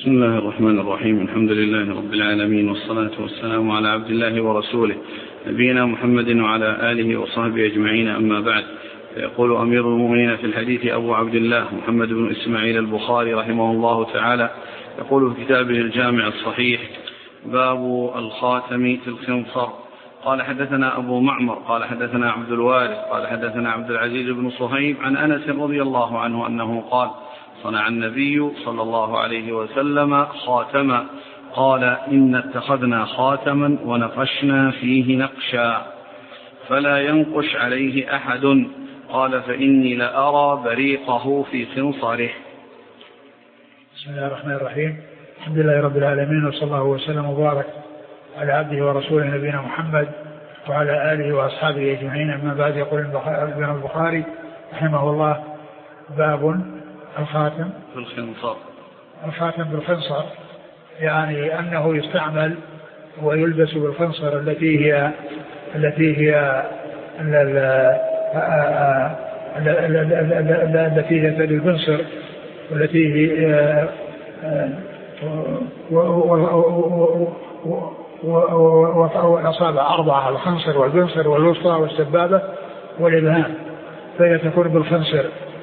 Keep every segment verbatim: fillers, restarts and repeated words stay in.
بسم الله الرحمن الرحيم. الحمد لله رب العالمين، والصلاة والسلام على عبد الله ورسوله نبينا محمد وعلى آله وصحبه أجمعين، أما بعد. يقول أمير المؤمنين في الحديث أبو عبد الله محمد بن إسماعيل البخاري رحمه الله تعالى، يقول في كتابه الجامع الصحيح: باب الخاتم في الخنصر. قال حدثنا أبو معمر قال حدثنا عبد الوارث قال حدثنا عبد العزيز بن صهيب عن أنس رضي الله عنه أنه قال: صنع النبي صلى الله عليه وسلم خاتما، قال: إن اتخذنا خاتما ونقشنا فيه نقشا فلا ينقش عليه أحد، قال: فإني لأرى بريقه في خنصره. بسم الله الرحمن الرحيم. الحمد لله رب العالمين، وصلى الله وسلم وبارك على عبده ورسوله نبينا محمد وعلى آله وأصحابه أجمعين، أما بعد. يقول البخاري رحمه الله: باب الخاتم في الخنصر. الخاتم بالخنصر يعني أنه يستعمل ويلبس بالخنصر التي هي التي هي التي هي البنصر، والتي هي والأصابع أربعة: الخنصر والبنصر والوسطى والسبابة والإبهام، فهي تكون بالخنصر.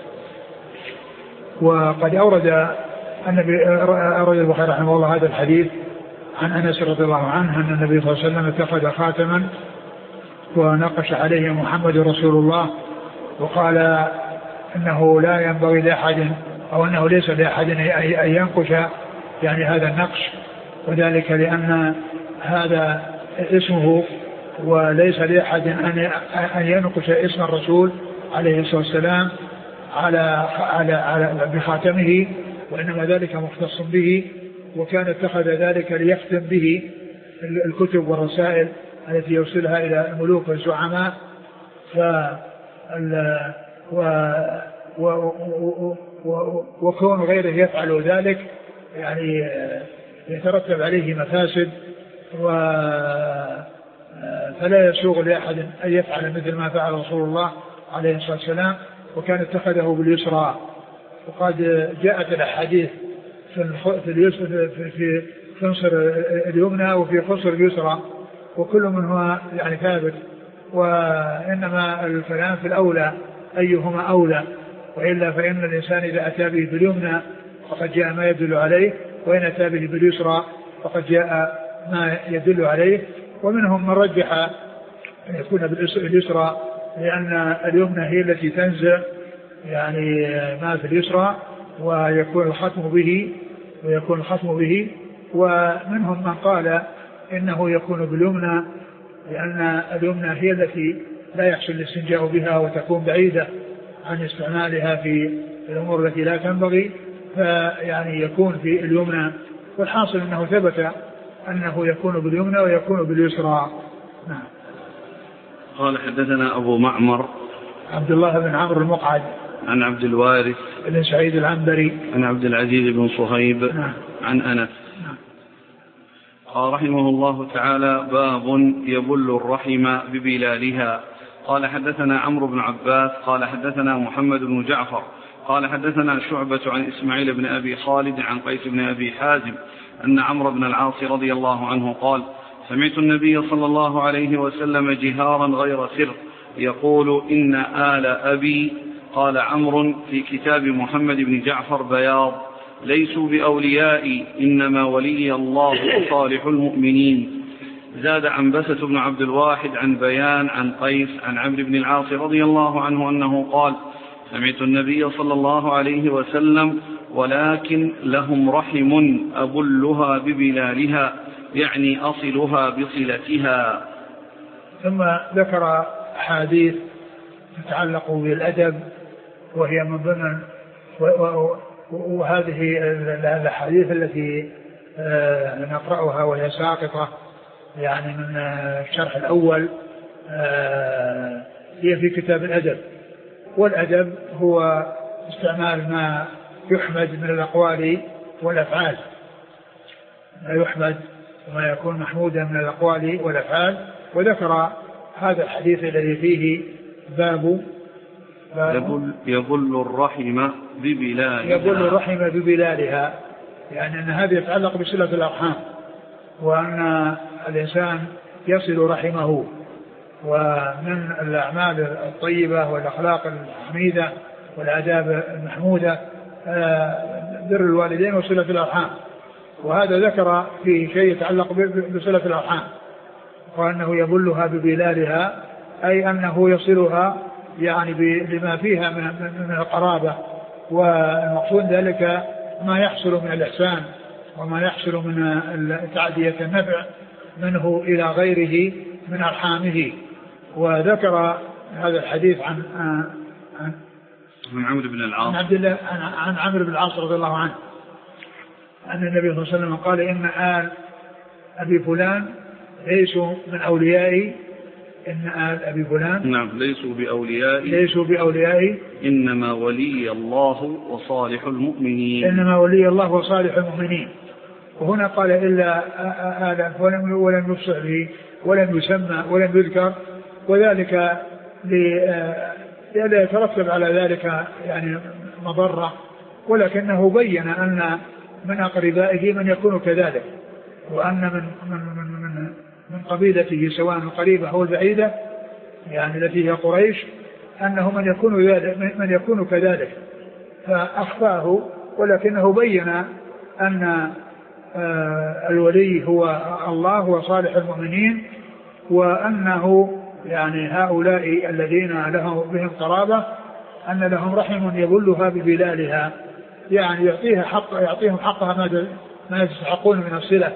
وقد أورد النبي أورد البخاري رحمه الله هذا الحديث عن أنس رضي الله عنه أن النبي صلى الله عليه وسلم اتخذ خاتما ونقش عليه محمد رسول الله، وقال إنه لا ينبغي لأحد أو أنه ليس لأحد أن ينقش يعني هذا النقش، وذلك لأن هذا اسمه، وليس لأحد أن ينقش اسم الرسول عليه الصلاة والسلام على على على بخاتمه، وإنما ذلك مختص به، وكان اتخذ ذلك ليختم به الكتب والرسائل التي يوصلها إلى الملوك والزعماء. ف وكون غيره يفعل ذلك يعني يترتب عليه مفاسد، و فلا يسوغ لأحد أن يفعل مثل ما فعل رسول الله عليه الصلاة والسلام، وكان اتخذه باليسرى. وقد جاءت الأحاديث في في خنصر اليمنى وفي خنصر اليسرى، وكل منهما يعني ثابت، وإنما الكلام في الأولى أيهما أولى، وإلا فإن الإنسان إذا أتى به باليمنى فقد جاء ما يدل عليه، وإن أتى به باليسرى فقد جاء ما يدل عليه. ومنهم من رجح أن يكون باليسرى، لأن اليمنى هي التي تنزع يعني ما في اليسرى، ويكون الختم به ويكون الختم به ومنهم من قال إنه يكون باليمنى، لأن اليمنى هي التي لا يحصل الاستنجاء بها وتكون بعيدة عن استعمالها في الأمور التي لا تنبغي، فيعني يكون في اليمنى. والحاصل أنه ثبت أنه يكون باليمنى ويكون باليسرى. نعم. قال حدثنا أبو معمر عبد الله بن عمرو المقعد عن عبد الوارث بن سعيد العنبري عن عبد العزيز بن صهيب نعم. عن أنس. نعم. قال رحمه الله تعالى: باب يبل الرحم ببلالها. قال حدثنا عمرو بن عباس قال حدثنا محمد بن جعفر قال حدثنا شعبة عن إسماعيل بن أبي خالد عن قيس بن أبي حازم أن عمرو بن العاص رضي الله عنه قال: سمعت النبي صلى الله عليه وسلم جهارا غير سر يقول: إن آل أبي. قال عمرو في كتاب محمد بن جعفر بياض: ليسوا بأوليائي، إنما ولي الله وصالح المؤمنين. زاد عنبسة بن عبد الواحد عن بيان عن قيس عن عمرو بن العاص رضي الله عنه أنه قال: سمعت النبي صلى الله عليه وسلم: ولكن لهم رحم أبلها ببلالها، يعني أصلها بصلتها. ثم ذكر حديث تتعلق بالأدب، وهي من ضمن وهذه الحديث التي نقرأها وهي ساقطة يعني من الشرح الأول، هي في كتاب الأدب. والأدب هو استعمال ما يحمد من الأقوال والأفعال، ما يحمد وما يكون محمودا من الأقوال والأفعال. وذكر هذا الحديث الذي فيه باب يبل, يبل الرحم ببلالها يبل الرحم ببلالها يعني أن هذا يتعلق بصلة الأرحام، وأن الإنسان يصل رحمه. ومن الأعمال الطيبة والأخلاق الحميدة والآداب المحمودة بر الوالدين وصلة الأرحام، وهذا ذكر في شيء يتعلق بصلة الأرحام، وأنه يبلها ببلالها، أي أنه يصلها يعني بما فيها من القرابة، والمقصود ذلك ما يحصل من الإحسان وما يحصل من تعدية النفع منه إلى غيره من أرحامه. وذكر هذا الحديث عن عن عن عمرو بن العاص عن عبد الله عن عمرو بن العاص رضي الله عنه أن النبي صلى الله عليه وسلم قال إن آل أبي فلان ليسوا من أوليائي، إن آل أبي فلان نعم ليسوا بأوليائي ليسوا بأوليائي إنما ولي الله وصالح المؤمنين إنما ولي الله وصالح المؤمنين. وهنا قال إلا آل ولم ولم يفصح به ولم يسمى ولم يذكر، وذلك لا يترتب على ذلك يعني مضرة، ولكنه بين أن من أقربائه من يكون كذلك، وأن من من من من, من قبيلته سواء القريبة أو البعيدة يعني التي هي قريش أنه من يكون ذلك من يكون كذلك، فأخفاه، ولكنه بين أن الولي هو الله وصالح المؤمنين، وأنه يعني هؤلاء الذين لهم بهم قرابة أن لهم رحم يبلها ببلالها، يعني يعطيها حق يعطيهم حقها ما يستحقون من الصلة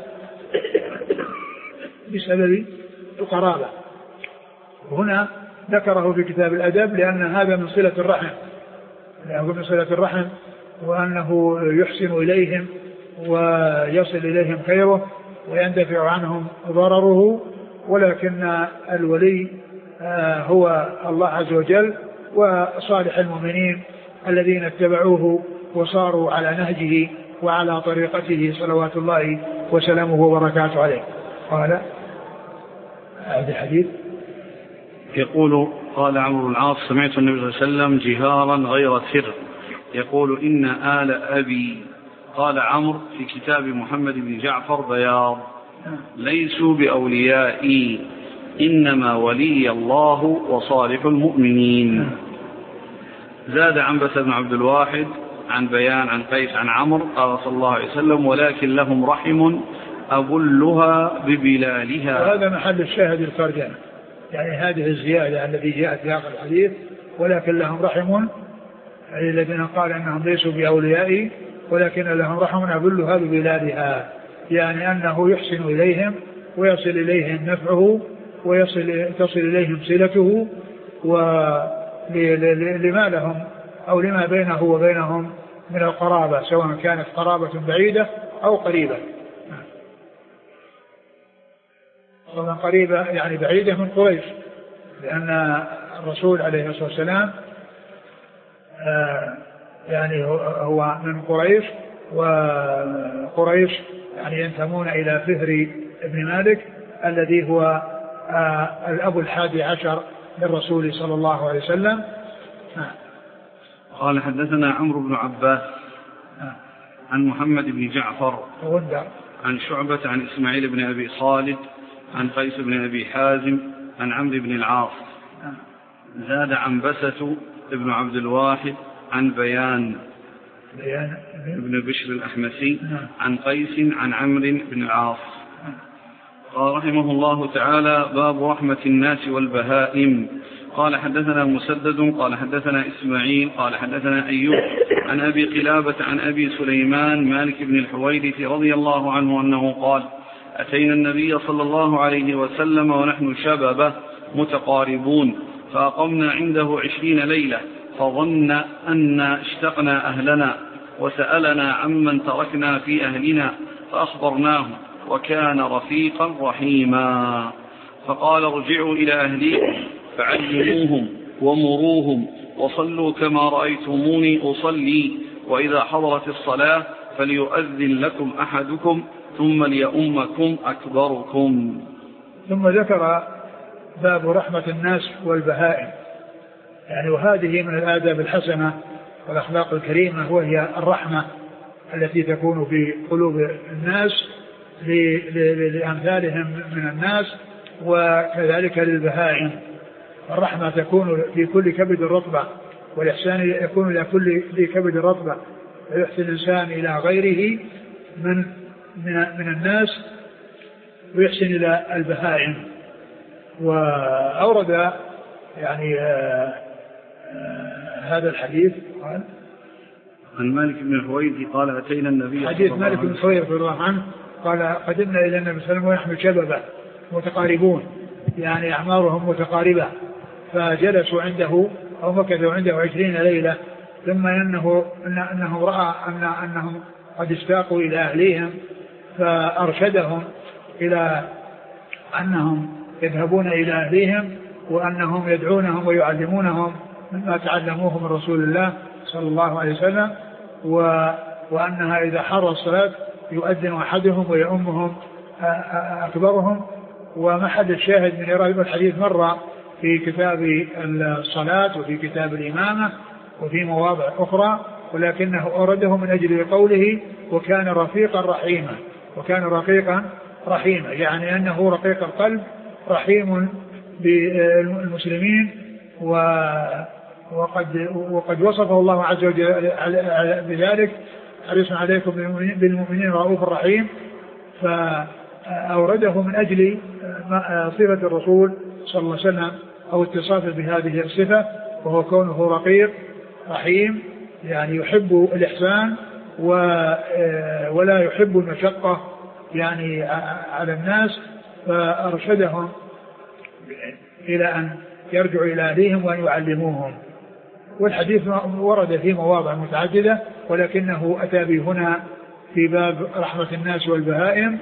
بسبب القرابة. وهنا ذكره في كتاب الأدب لأن هذا من صلة الرحم، لأنه من صلة الرحم، وأنه يحسن إليهم ويصل إليهم خيره ويندفع عنهم ضرره، ولكن الولي هو الله عز وجل وصالح المؤمنين الذين اتبعوه وصاروا على نهجه وعلى طريقته صلوات الله وسلامه وبركاته عليه. قال هذا الحديث يقول قال عمرو بن العاص سمعت النبي صلى الله عليه وسلم جهارا غير سر يقول إن آل أبي، قال عمرو في كتاب محمد بن جعفر بياض ليسوا بأوليائي إنما ولي الله وصالح المؤمنين. زاد عنبسة بن عبد الواحد عن بيان عن قيس عن عمرو قال صلى الله عليه وسلم ولكن لهم رحم أبلها ببلالها. وهذا محل الشاهد الترجمة، يعني هذه الزيادة التي جاءت في آخر الحديث ولكن لهم رحم، يعني الذين قال أنهم ليسوا بأوليائي ولكن لهم رحم أبلها ببلالها، يعني أنه يحسن إليهم ويصل إليهم نفعه ويصل تصل إليهم صلته ولما لهم أو لما بينه وبينهم من القرابة، سواء كانت قرابة بعيدة أو قريبة. ومن قريبة يعني بعيدة من قريش، لأن الرسول عليه الصلاة والسلام يعني هو من قريش، وقريش يعني ينتمون إلى فهر ابن مالك الذي هو الأب الحادي عشر للرسول صلى الله عليه وسلم. قال حدثنا عمرو بن عباس عن محمد بن جعفر عن شعبة عن إسماعيل بن أبي خالد عن قيس بن أبي حازم عن عمرو بن العاص. زاد عنبسة بن عبد الواحد عن بيان ابن بشر الأحمسي عن قيس عن عمرو بن العاص. قال رحمه الله تعالى باب رحمة الناس والبهائم. قال حدثنا مسدد قال حدثنا إسماعيل قال حدثنا أيوب عن أبي قلابة عن أبي سليمان مالك بن الحويرث رضي الله عنه أنه قال أتينا النبي صلى الله عليه وسلم ونحن شبابه متقاربون فأقمنا عنده عشرين ليلة فظن أن اشتقنا أهلنا وسألنا عمن تركنا في أهلنا فأخبرناه وكان رفيقا رحيما فقال ارجعوا إلى أهليكم فعلموهم ومروهم وصلوا كما رأيتموني أصلي وإذا حضرت الصلاة فليؤذن لكم أحدكم ثم ليؤمكم أكبركم. ثم ذكر باب رحمة الناس والبهائم، يعني وهذه من الآداب الحسنة والأخلاق الكريمة وهي الرحمة التي تكون في قلوب الناس لأمثالهم من الناس، وكذلك للبهائم. الرحمة تكون في كل كبد رطبة، والإحسان يكون إلى كل ذي كبد رطبة، ويحسن الإنسان إلى غيره من من, من الناس، ويحسن إلى البهائم. وأورد يعني آآ آآ هذا الحديث قال عن مالك بن الحويرث قال أتينا النبي حديث مالك بن الحويرث رضي الله عنه قال قدمنا إلى النبي صلى الله عليه وسلم ونحن شبابا متقاربون، يعني أعمارهم متقاربة، فجلسوا عنده أو مكثوا عنده عشرين ليلة، ثم إنه أنه رأى أن أنهم قد اشتاقوا إلى أهليهم، فأرشدهم إلى أنهم يذهبون إلى أهليهم، وأنهم يدعونهم ويعلمونهم مما تعلموه من رسول الله صلى الله عليه وسلم، وأنها إذا حضر الصلاة يؤذن أحدهم ويؤمهم أكبرهم. ومحل الشاهد من إرادة الحديث مرة في كتاب الصلاة وفي كتاب الإمامة وفي مواضع أخرى، ولكنه أورده من أجل قوله وكان رفيقا رحيما، وكان رقيقا رحيما، يعني أنه رقيق القلب رحيم بالمسلمين. وقد, وقد وصفه الله عز وجل بذلك حريص عليكم بالمؤمنين رؤوف رحيم، فأورده من أجل صفة الرسول صلى الله عليه وسلم أو اتصافه بهذه الصفة، وهو كونه رقيق رحيم، يعني يحب الإحسان ولا يحب المشقة يعني على الناس، فأرشدهم إلى أن يرجعوا إلى أهليهم وأن يعلموهم. والحديث ورد في مواضع متعددة، ولكنه أتى به هنا في باب رحمة الناس والبهائم،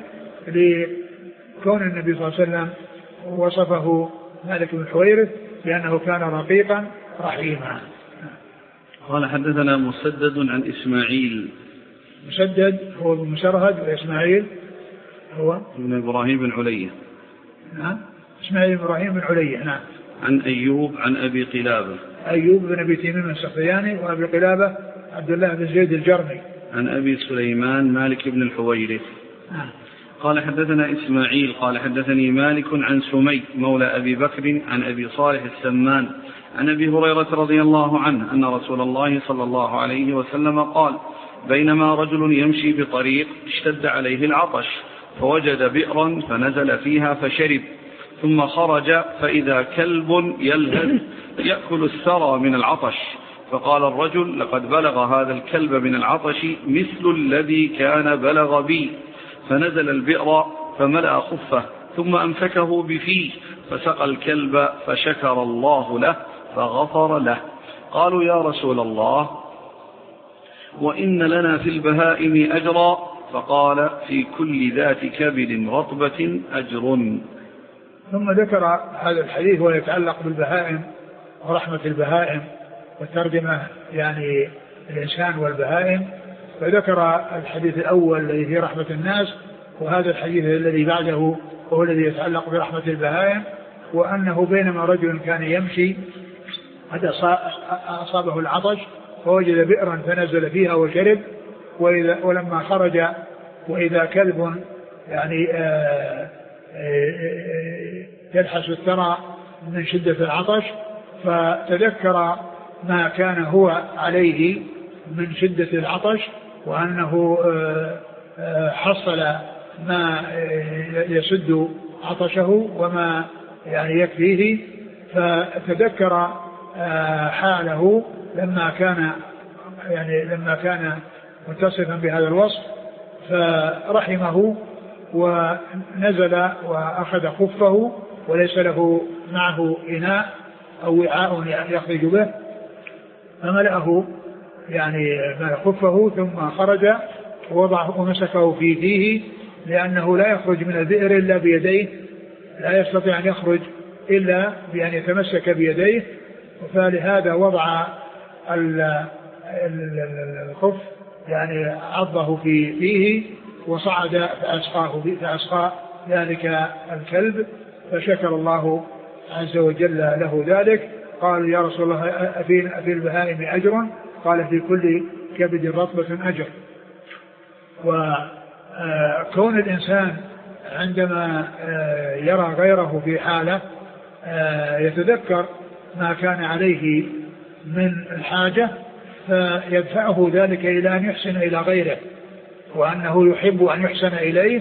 لكون النبي صلى الله عليه وسلم وصفه مالك بن الحويرث بأنه كان رقيقا رحيما. قال حدثنا مسدد عن إسماعيل. مسدد هو ابن مسرهد، وإسماعيل هو ابن إبراهيم بن علية. نعم، إسماعيل بن إبراهيم بن علية. نعم. عن أيوب عن أبي قلابة. أيوب بن أبي تميم السختياني، وأبي قلابة عبد الله بن زيد الجرمي. عن أبي سليمان مالك بن الحويرث. نعم. قال حدثنا إسماعيل قال حدثني مالك عن سمي مولى أبي بكر عن أبي صالح السمان عن أبي هريرة رضي الله عنه أن رسول الله صلى الله عليه وسلم قال بينما رجل يمشي بطريق اشتد عليه العطش، فوجد بئرا فنزل فيها فشرب، ثم خرج فإذا كلب يلهث يأكل الثرى من العطش، فقال الرجل لقد بلغ هذا الكلب من العطش مثل الذي كان بلغ بي، فنزل البئر فملأ خفه ثم أمسكه بفيه فسقى الكلب فشكر الله له فغفر له. قالوا يا رسول الله وإن لنا في البهائم أجرا، فقال في كل ذات كبد رطبة أجر. ثم ذكر هذا الحديث ويتعلق بالبهائم ورحمة البهائم والترجمة يعني الإنسان والبهائم، فذكر الحديث الأول الذي في رحمة الناس، وهذا الحديث الذي بعده وهو الذي يتعلق برحمة البهائم، وأنه بينما رجل كان يمشي قد أصابه العطش فوجد بئرا فنزل فيها وشرب، وإذا ولما خرج وإذا كلب يعني آآ آآ يلحس الثرى من شدة العطش، فتذكر ما كان هو عليه من شدة العطش، وأنه حصل ما يسد عطشه وما يعني يكفيه، فتذكر حاله لما كان يعني لما كان متصفا بهذا الوصف، فرحمه ونزل وأخذ خفه وليس له معه إناء أو وعاء يخرج به، فملأه يعني خفه ثم خرج ووضعه ومسكه في فيه، لأنه لا يخرج من البئر إلا بيديه، لا يستطيع أن يخرج إلا بأن يتمسك بيديه، فلهذا وضع الخف يعني عضه في فيه وصعد فأسقاه فأسقى ذلك الكلب، فشكر الله عز وجل له ذلك. قال يا رسول الله أفي البهائم أجر؟ قال في كل كبد رطبة أجر. وكون الإنسان عندما يرى غيره في حالة يتذكر ما كان عليه من الحاجة فيدفعه ذلك إلى أن يحسن إلى غيره، وأنه يحب أن يحسن إليه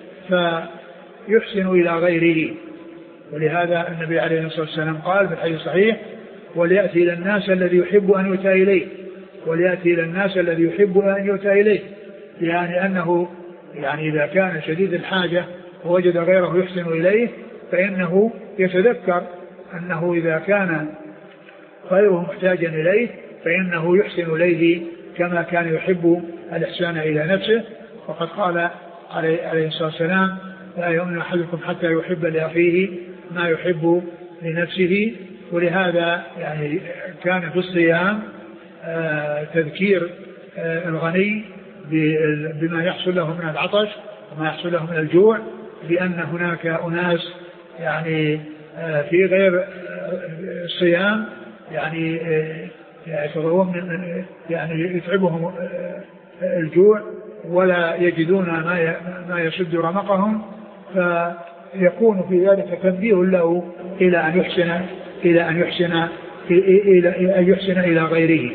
فيحسن إلى غيره. ولهذا النبي عليه الصلاة والسلام قال في الحديث الصحيح: وليأتي إلى الناس الذي يحب أن يؤتى إليه، وليأتي إلى الناس الذي يحب أن يؤتى إليه، يعني أنه يعني إذا كان شديد الحاجة ووجد غيره يحسن إليه فإنه يتذكر أنه إذا كان غيره محتاجا إليه فإنه يحسن إليه كما كان يحب الإحسان إلى نفسه. وقد قال عليه الصلاة والسلام: لا يؤمن أحدكم حتى يحب لأخيه ما يحب لنفسه. ولهذا يعني كان في الصيام تذكير الغني بما يحصل له من العطش وما يحصل له من الجوع، بأن هناك أناس يعني في غير الصيام يعني يتضرون من يعني يتعبهم الجوع ولا يجدون ما ما يسد رمقهم، فيكون في ذلك تنبيه له إلى أن يحسن إلى أن يحسن إلى أن يحسن إلى غيره.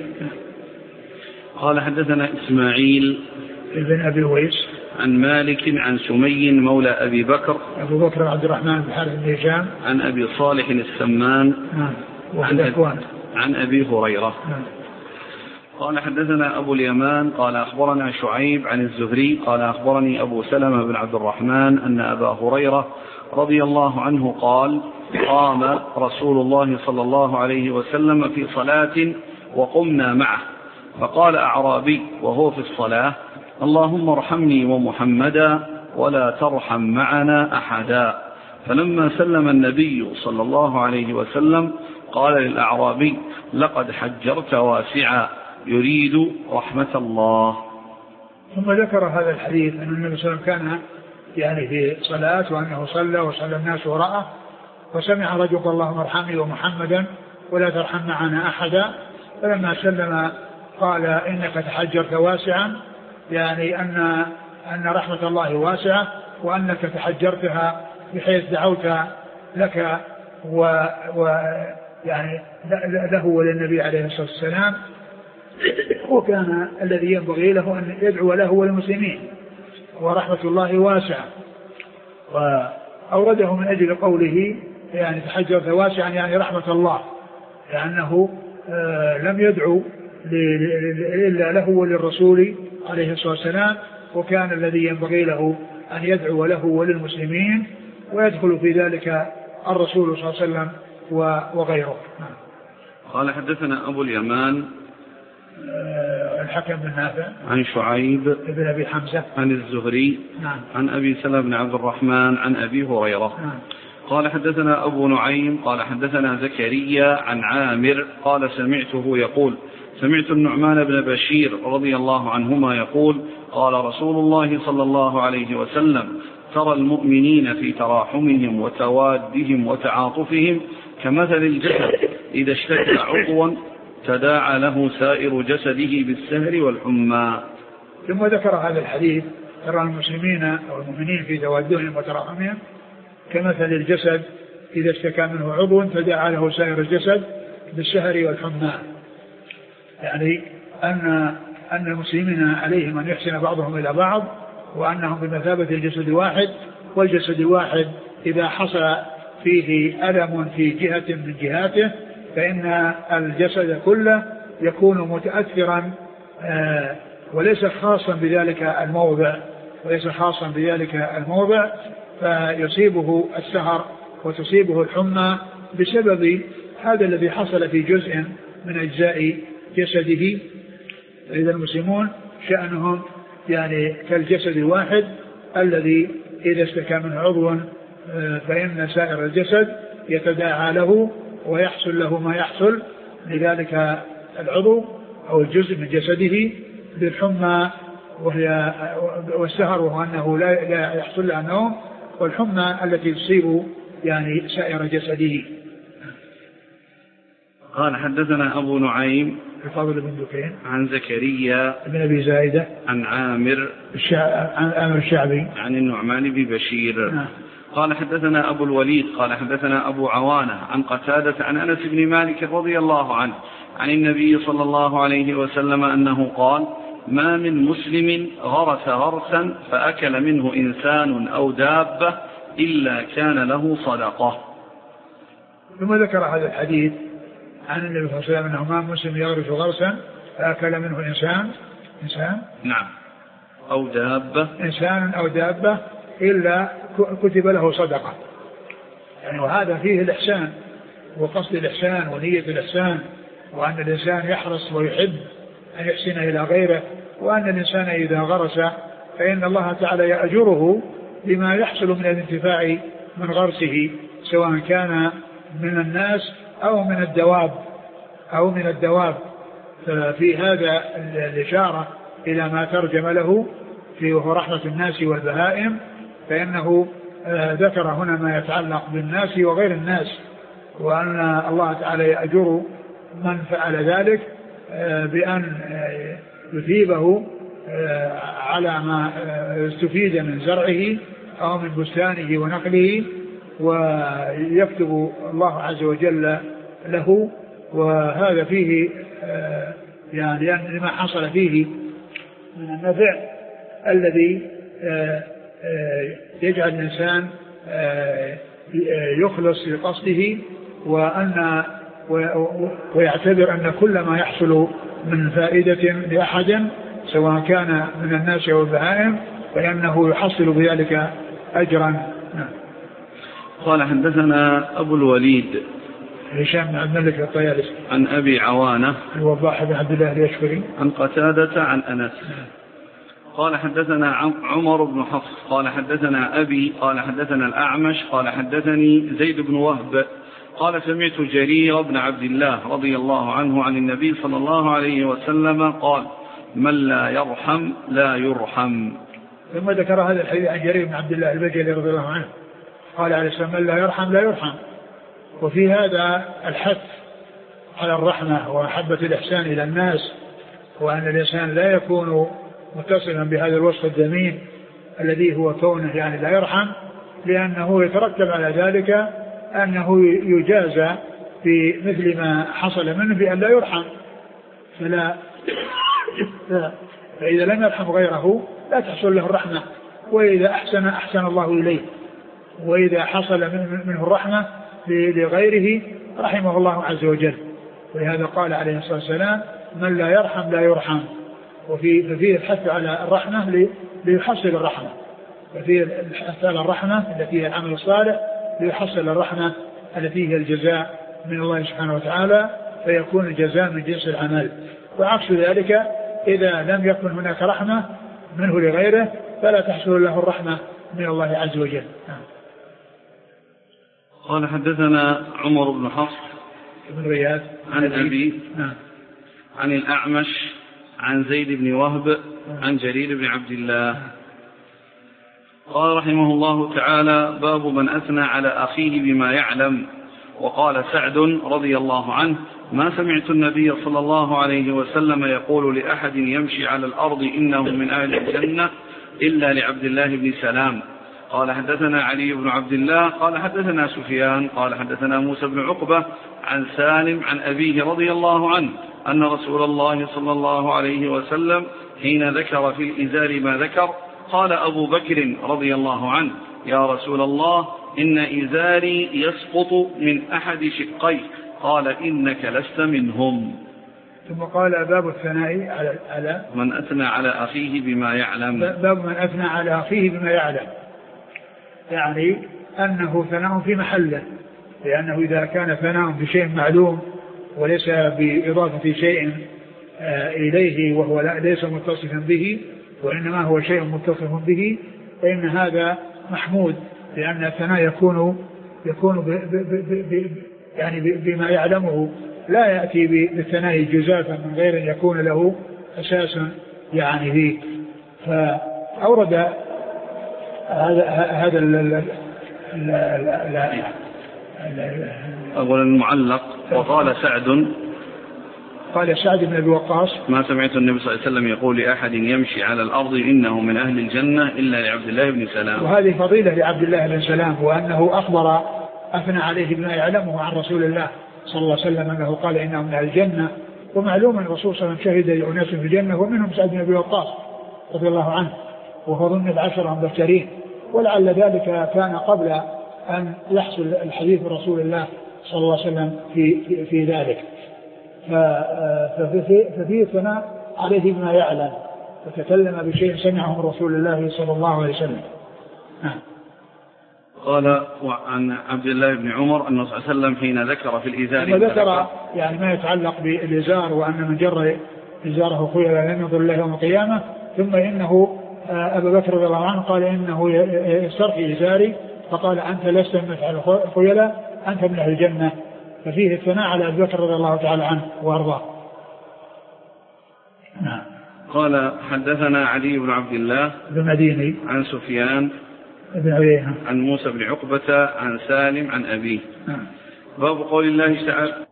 قال: حدثنا إسماعيل ابن أبي ويس عن مالك عن سمي مولى أبي بكر أبو بكر عبد الرحمن بن الحارث بن هشام عن أبي صالح السمان عن, عن أبي هريرة. نعم. قال: حدثنا أبو اليمان قال: أخبرنا شعيب عن الزهري قال: أخبرني أبو سلمة بن عبد الرحمن أن أبا هريرة رضي الله عنه قال: قام رسول الله صلى الله عليه وسلم في صلاة وقمنا معه، فقال أعرابي وهو في الصلاة: اللهم ارحمني ومحمدا ولا ترحم معنا أحدا. فلما سلم النبي صلى الله عليه وسلم قال للأعرابي: لقد حجرت واسعا، يريد رحمة الله. ثم ذكر هذا الحديث أن النبي صلى الله عليه وسلم كان يعني في صلاة وأنه صلى وصلى الناس وراءه، فسمع رجل: اللهم ارحمني ومحمدا ولا ترحم معنا أحدا. فلما سلم قال: إنك تحجرت واسعا، يعني أن أن رحمة الله واسعة وأنك تحجرتها بحيث دعوت لك و, و يعني له وللنبي عليه الصلاة والسلام، وكان الذي ينبغي له أن يدعو له وللمسلمين، ورحمة الله واسعة. وأورده من أجل قوله يعني تحجرت واسعا يعني رحمة الله، لأنه لم يدعو إلا له وللرسول عليه الصلاة والسلام، وكان الذي ينبغي له أن يدعو له وللمسلمين، ويدخل في ذلك الرسول صلى الله عليه وسلم وغيره. قال: حدثنا أبو اليمان الحكم بن نافع عن شعيب بن أبي حمزة عن الزهري نعم. عن أبي سلمة بن عبد الرحمن عن أبي هريرة نعم. قال: حدثنا أبو نعيم قال: حدثنا زكريا عن عامر قال: سمعته يقول: سمعت النعمان بن بشير رضي الله عنهما يقول: قال رسول الله صلى الله عليه وسلم: ترى المؤمنين في تراحمهم وتوادهم وتعاطفهم كمثل الجسد إذا اشتكى عضوا تداعى له سائر جسده بالسهر والحمى. ثم ذكر هذا الحديث: ترى المسلمين أو المؤمنين في توادهم وتراحمهم كمثل الجسد إذا اشتكى منه عضو تداعى له سائر الجسد بالسهر والحمى، يعني أن أن المسلمين عليهم أن يحسن بعضهم إلى بعض، وأنهم بمثابة الجسد واحد، والجسد واحد إذا حصل فيه ألم في جهة من جهاته فإن الجسد كله يكون متأثرا آه وليس خاصا بذلك الموضع وليس خاصا بذلك الموضع فيصيبه السهر وتصيبه الحمى بسبب هذا الذي حصل في جزء من أجزاء جسده. إذا المسلمون شأنهم يعني كالجسد الواحد الذي إذا اشتكى منه عضو فإن سائر الجسد يتداعى له ويحصل له ما يحصل لذلك العضو أو الجزء من جسده بالحمى وهي والسهر، وهو أنه لا يحصل له نوم، والحمى التي تصيب يعني سائر جسده. قال حدثنا أبو نعيم الفضل بن دكين عن زكريا بن أبي زايدة عن عامر الشع... عن عامر الشعبي عن النعمان بن بشير نعم. قال حدثنا أبو الوليد قال حدثنا أبو عوانة عن قتادة عن أنس بن مالك رضي الله عنه عن النبي صلى الله عليه وسلم أنه قال ما من مسلم غرس غرسا فأكل منه إنسان أو دابة إلا كان له صدقة. ثم ذكر هذا الحديث عن النبي صلى الله عليه وسلم أنه ما مسلم يغرس غرسا فأكل منه إنسان إنسان نعم أو دابة إنسان أو دابة إلا كتب له صدقة. يعني وهذا فيه الإحسان وقصد الإحسان ونية الإحسان، وأن الإنسان يحرص ويحب أن يحسن إلى غيره، وأن الإنسان إذا غرس فإن الله تعالى يأجره بما يحصل من الانتفاع من غرسه، سواء كان من الناس أو من الدواب أو من الدواب. ففي هذا الإشارة إلى ما ترجم له في رحمة الناس والبهائم، فإنه ذكر هنا ما يتعلق بالناس وغير الناس، وأن الله تعالى يأجر من فعل ذلك بأن يثيبه على ما استفيد من زرعه أو من بستانه ونقله، ويكتب الله عز وجل له. وهذا فيه يعني لما حصل فيه من النفع الذي يجعل الإنسان يخلص لقصده، وأن ويعتبر أن كل ما يحصل من فائدة لأحد سواء كان من الناس والبهائم فإنه يحصل بذلك أجرا. قال حدثنا أبو الوليد هشام بن عبد الملك الطيالسي عن أبي عوانة الوضاح بن عبد الله اليشكري عن قتادة عن أنس قال حدثنا عمر بن حفص قال حدثنا أبي قال حدثنا الأعمش قال حدثني زيد بن وهب قال سمعت جرير بن عبد الله رضي الله عنه عن النبي صلى الله عليه وسلم قال من لا يرحم لا يرحم. ثم ذكر هذا الحديث عن جرير بن عبد الله البجلي رضي الله عنه قال عليه السلام من لا يرحم لا يرحم. وفي هذا الحث على الرحمة ومحبة الإحسان إلى الناس، وأن الإنسان لا يكون متصلا بهذا الوصف الذميم الذي هو كونه يعني لا يرحم، لأنه يترتب على ذلك أنه يجازى في مثل ما حصل منه بأن لا يرحم. فلا فإذا لم يرحم غيره لا تحصل له الرحمة، وإذا أحسن أحسن الله إليه، وإذا حصل منه الرحمة لغيره رحمه الله عز وجل. ولهذا قال عليه الصلاة والسلام من لا يرحم لا يرحم. وفي ففيه الحث على الرحمة ليحصل الرحمة، وفيه الحث على الرحمة التي هي العمل الصالح ليحصل الرحمة التي هي الجزاء من الله سبحانه وتعالى، فيكون الجزاء من جنس العمل. وعكس ذلك إذا لم يكن هناك رحمة منه لغيره فلا تحصل له الرحمة من الله عز وجل. قال حدثنا عمر بن حفص بن رياض عن أبي نعم. عن الأعمش عن زيد بن وهب عن جرير بن عبد الله قال رحمه الله تعالى باب من أثنى على أخيه بما يعلم. وقال سعد رضي الله عنه ما سمعت النبي صلى الله عليه وسلم يقول لأحد يمشي على الأرض إنه من أهل الجنة إلا لعبد الله بن سلام. قال حدثنا علي بن عبد الله قال حدثنا سفيان قال حدثنا موسى بن عقبة عن سالم عن أبيه رضي الله عنه أن رسول الله صلى الله عليه وسلم حين ذكر في الإزار ما ذكر قال أبو بكر رضي الله عنه يا رسول الله إن إزاري يسقط من أحد شقيه قال إنك لست منهم. ثم قال باب الثناء على, على من أثنى على أخيه بما يعلم. باب من أثنى على أخيه بما يعلم، يعني أنه ثناء في محله، لأنه إذا كان ثناء بشيء معلوم وليس بإضافة شيء إليه وهو ليس متصفا به وإنما هو شيء متصف به فإن هذا محمود، لأن الثناء يكون يكون ب ب ب ب يعني بما يعلمه، لا يأتي بالثناء جزافا من غير أن يكون له أساس يعني فيه. فأورد هذا هذا أولا المعلق وقال سعد قال سعد بن أبي وقاص ما سمعت النبي صلى الله عليه وسلم يقول لأحد يمشي على الأرض إنه من أهل الجنة إلا لعبد الله بن سلام. وهذه فضيلة لعبد الله بن سلام، وأنه أخبر أثنى عليه بما يعلمه عن رسول الله صلى الله عليه وسلم أنه قال إنه من أهل الجنة. ومعلوم أن الرسول صلى الله عليه وسلم شهد لأناس في الجنة ومنهم سعد بن أبي وقاص رضي الله عنه، وهو ضمن العشرة المبشرين، ولعل ذلك كان قبل أن يحصل الحديث رسول الله صلى الله عليه وسلم في, في, في ذلك. ففيه ثناء عليه بما يعلم، فتكلم بشيء سمعه رسول الله صلى الله عليه وسلم. قال عن عبد الله بن عمر أنه صلى الله عليه وسلم حين ذكر في الإزار ذكر يعني ما يتعلق بالإزار، وأن من جر إزاره خيلا لم يضر الله يوم القيامة. ثم إنه أبا بكر رضي الله عنه قال إنه يسترخي إزاري، فقال أنت لست من الخيلاء، أنت من أهل الجنة. ففيه الثناء على أبي بكر رضي الله تعالى عنه وأرضاه. نعم. قال حدثنا علي بن عبد الله بن مديني عن سفيان بن عيينة عن موسى بن عقبة عن سالم عن أبيه. نعم. باب قول الله تعالى